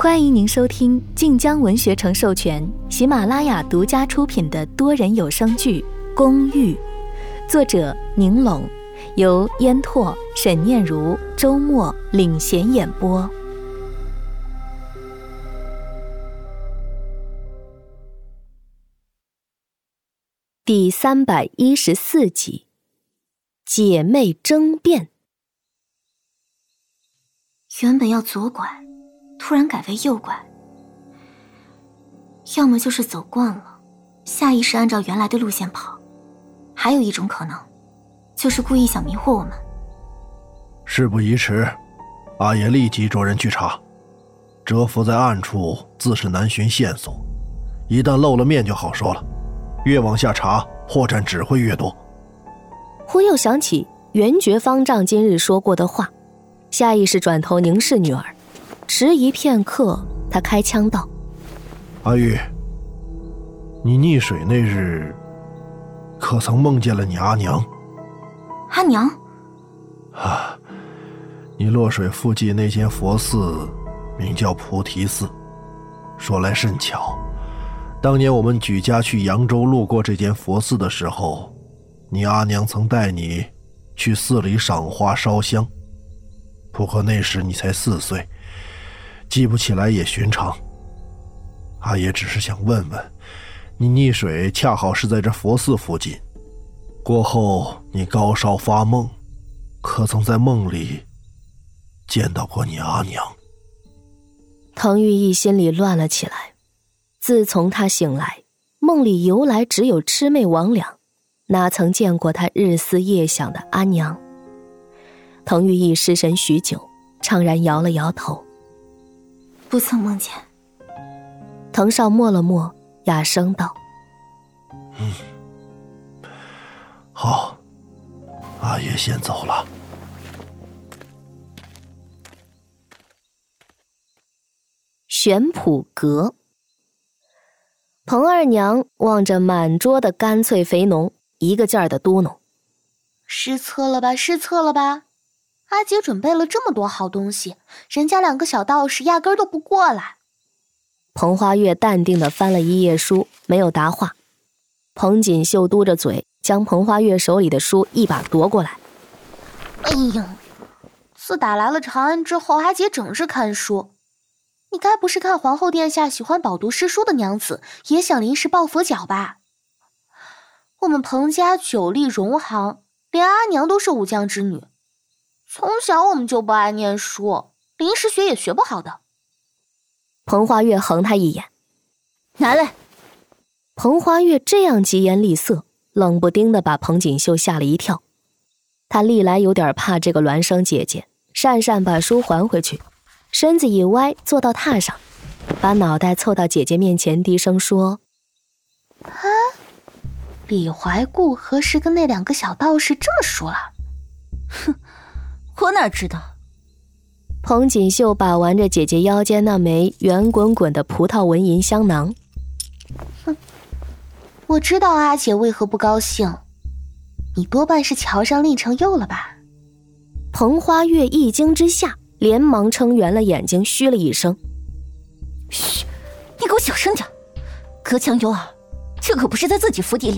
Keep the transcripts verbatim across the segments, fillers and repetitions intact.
欢迎您收听晋江文学城授权、喜马拉雅独家出品的多人有声剧《公寓》，作者宁拢，由烟拓、沈念如、周末领衔演播。第三百一十四集，姐妹争辩。 原本要左拐，突然改为右拐，要么就是走惯了，下意识按照原来的路线跑，还有一种可能，就是故意想迷惑我们。 事不宜迟，阿爷立即着人去查。蛰伏在暗处，自是难寻线索，一旦露了面就好说了。越往下查，破绽只会越多。 忽又想起袁觉方丈今日说过的话，下意识转头凝视女儿，迟疑片刻，他开腔道： 阿玉，你溺水那日可曾梦见了你阿娘？ 阿娘？ 啊，你落水附近那间佛寺名叫菩提寺，说来甚巧，当年我们举家去扬州路过这间佛寺的时候，你阿娘曾带你去寺里赏花烧香。不过那时你才四岁，记不起来也寻常。阿爷只是想问问，你溺水恰好是在这佛寺附近，过后你高烧发梦，可曾在梦里见到过你阿娘？ 滕玉义心里乱了起来。自从他醒来，梦里由来只有魑魅魍魉，哪曾见过他日思夜想的阿娘？滕玉义失神许久，怅然摇了摇头， 不曾梦见。 滕少默了默，哑声道： 嗯，好，阿爷先走了。 玄圃阁。彭二娘望着满桌的干脆肥浓，一个劲儿的嘟哝： 失策了吧，失策了吧！阿姐准备了这么多好东西，人家两个小道士压根儿都不过来。 彭花月淡定地翻了一页书，没有答话。彭锦绣嘟着嘴，将彭花月手里的书一把夺过来。 哎呀，自打来了长安之后，阿姐整日看书。你该不是看皇后殿下喜欢饱读诗书的娘子，也想临时抱佛脚吧？我们彭家久立荣行，连阿娘都是武将之女，从小我们就不爱念书，临时学也学不好的。 彭花月横他一眼： 拿来。 彭花月这样疾言厉色，冷不丁地把彭锦绣吓了一跳。他历来有点怕这个孪生姐姐，讪讪把书还回去，身子一歪，坐到榻上，把脑袋凑到姐姐面前，低声说： 啊，李怀固何时跟那两个小道士这么熟了？ 哼，我哪知道。 彭锦绣把玩着姐姐腰间那枚圆滚滚的葡萄纹银香囊。 哼，我知道阿姐为何不高兴，你多半是瞧上厉承佑了吧？ 彭花月一惊之下，连忙撑圆了眼睛，嘘了一声： 嘘，你给我小声点，隔墙有耳，这可不是在自己府邸里。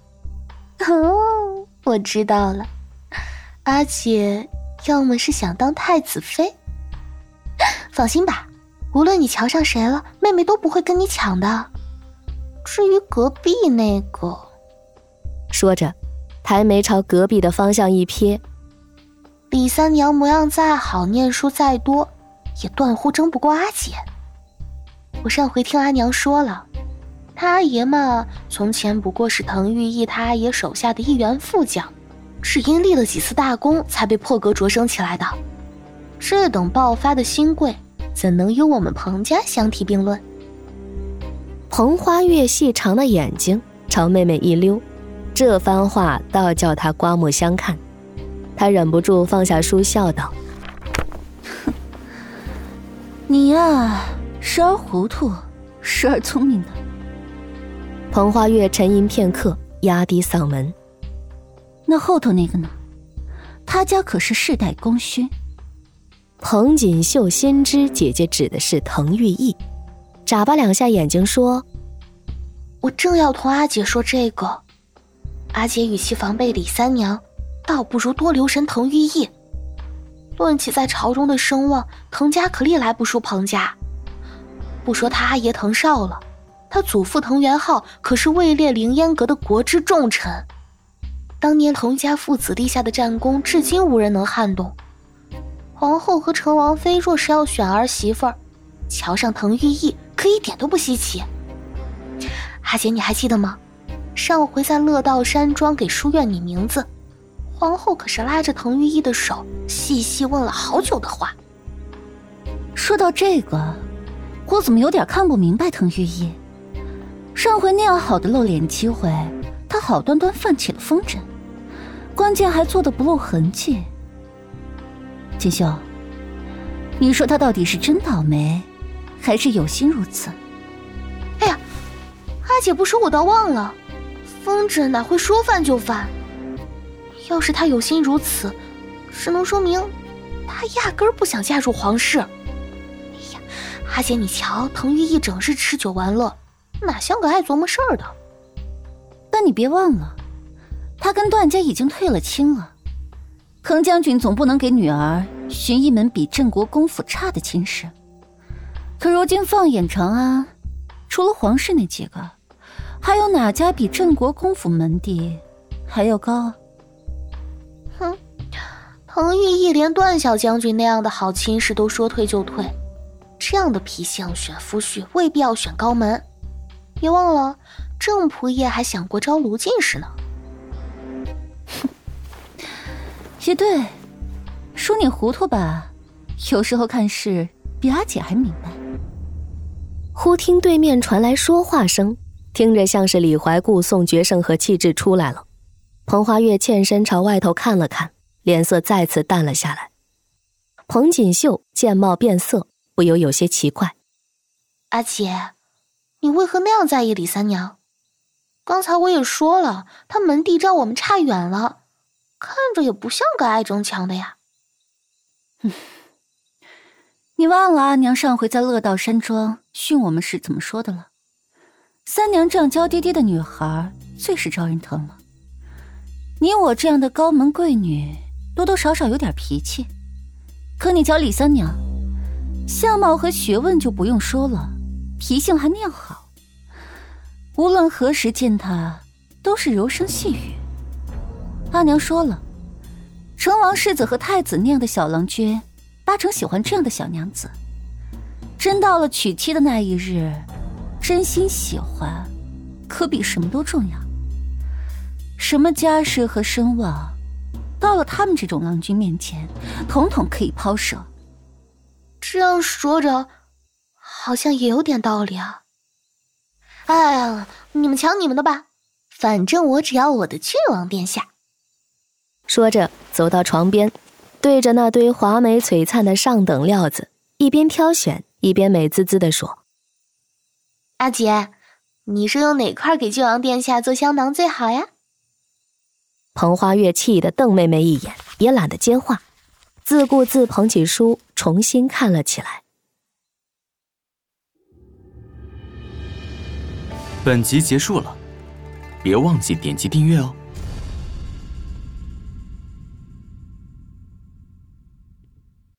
哦，我知道了，阿姐要么是想当太子妃。放心吧，无论你瞧上谁了，妹妹都不会跟你抢的。至于隔壁那个…… 说着，抬眉朝隔壁的方向一瞥， 李三娘模样再好，念书再多，也断乎争不过阿姐。我上回听阿娘说了，她阿爷嘛，从前不过是滕玉义他阿爷手下的一员副将，只因立了几次大功，才被破格擢升起来的。这等爆发的新贵，怎能与我们彭家相提并论？ 彭花月细长的眼睛朝妹妹一溜，这番话倒叫她刮目相看。她忍不住放下书，笑道： 你呀，时而糊涂，时而聪明的。 彭花月沉吟片刻，压低嗓门： 那后头那个呢？他家可是世代功勋， 彭锦绣心知姐姐指的是滕玉意，眨巴两下眼睛说： 我正要同阿姐说这个，阿姐与其防备李三娘，倒不如多留神滕玉意。论起在朝中的声望，滕家可历来不输彭家。不说他阿爷滕绍了，他祖父滕元浩可是位列凌烟阁的国之重臣。当年滕家父子立下的战功，至今无人能撼动。皇后和陈王妃若是要选儿媳妇儿，瞧上滕玉意可一点都不稀奇。阿姐，你还记得吗？上回在乐道山庄给书院拟名字，皇后可是拉着滕玉意的手，细细问了好久的话。 说到这个，我怎么有点看不明白滕玉意？上回那样好的露脸机会，她好端端犯起了风筝，关键还做得不露痕迹。锦绣，你说她到底是真倒霉，还是有心如此？ 哎呀，阿姐不说我倒忘了，风筝哪会说犯就犯？要是她有心如此，只能说明她压根儿不想嫁入皇室。哎呀，阿姐你瞧，滕玉意整日吃酒玩乐，哪像个爱琢磨事儿的？ 但你别忘了，她跟段家已经退了亲了。滕将军总不能给女儿寻一门比镇国公府差的亲事。可如今放眼长安，除了皇室那几个，还有哪家比镇国公府门第还要高啊？ 哼，滕玉意连段小将军那样的好亲事都说退就退，这样的脾性选夫婿未必要选高门。别忘了，郑仆爷还想过招卢进士呢。 也对，说你糊涂吧，有时候看事比阿姐还明白。 忽听对面传来说话声，听着像是李怀顾送决胜和气质出来了。彭花月欠身朝外头看了看，脸色再次淡了下来。彭锦绣见貌变色，不由有些奇怪： 阿姐，你为何那样在意李三娘？刚才我也说了，她门第照我们差远了，看着也不像个爱争强的呀。 嗯，你忘了阿娘上回在乐道山庄训我们时怎么说的了？三娘这样娇滴滴的女孩最是招人疼了。你我这样的高门贵女，多多少少有点脾气。可你瞧李三娘，相貌和学问就不用说了，脾性还那样好。无论何时见她，都是柔声细语。阿娘说了，成王世子和太子那样的小郎君，八成喜欢这样的小娘子。真到了娶妻的那一日，真心喜欢，可比什么都重要。什么家世和声望，到了他们这种郎君面前，统统可以抛舍。 这样说着，好像也有点道理啊。哎呀，你们瞧你们的吧，反正我只要我的郡王殿下。 说着走到床边，对着那堆华美璀璨的上等料子，一边挑选一边美滋滋地说： 阿姐，你说用哪块给郡王殿下做香囊最好呀？ 彭花月气得瞪妹妹一眼，也懒得接话，自顾自捧起书重新看了起来。 本集结束了，别忘记点击订阅哦。